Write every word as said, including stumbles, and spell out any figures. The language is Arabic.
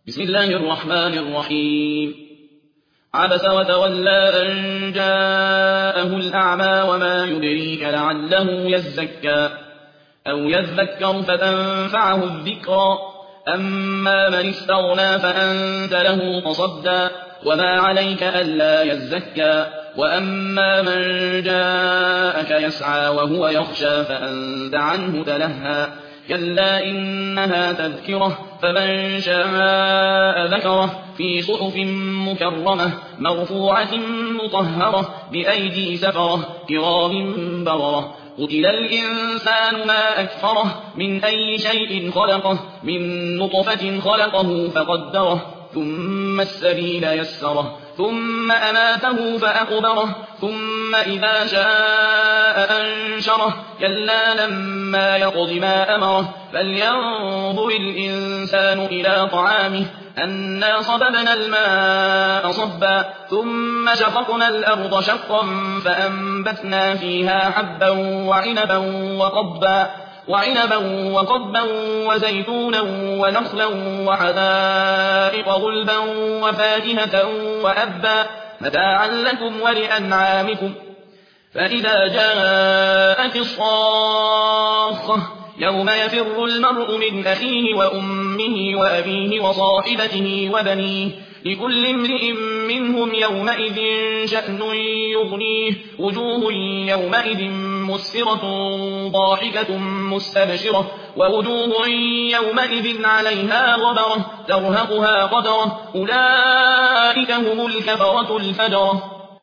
بسم الله الرحمن الرحيم عبس وتولى أن جاءه الأعمى وما يدريك لعله يزكى أو يذكر فتنفعه الذكرى أما من استغنى فأنت له تصدى وما عليك ألا يزكى وأما من جاءك يسعى وهو يخشى فأنت عنه تلهى كلا إنها تذكرة فمن شاء ذكره في صحف مكرمة مرفوعة مطهرة بأيدي سفرة كرام بررة قتل الإنسان ما أكفره من أي شيء خلقه من نطفة خلقه فقدره ثم السبيل يسره ثم أماته فأقبره ثم إذا شاء أنشره كلا لما يقض ما أمره فلينظر الإنسان إلى طعامه أنا صببنا الماء صبا ثم شققنا الأرض شقا فأنبتنا فيها حبا وعنبا وقبا وعنبا وقبا وزيتونا ونخلا وحدائق غلبا وفاكهة وأبا متاعا لكم ولأنعامكم فإذا جاءت الصاخة يوم يفر المرء من أخيه وأمه وأبيه وصاحبته وبنيه لكل امرئ منهم يومئذ شأن يغنيه وجوه يومئذ مسفرة ضاحكة مستبشرة ووجوه يومئذ عليها غبرة ترهقها قدرة أولئك هم الكفرة الفجرة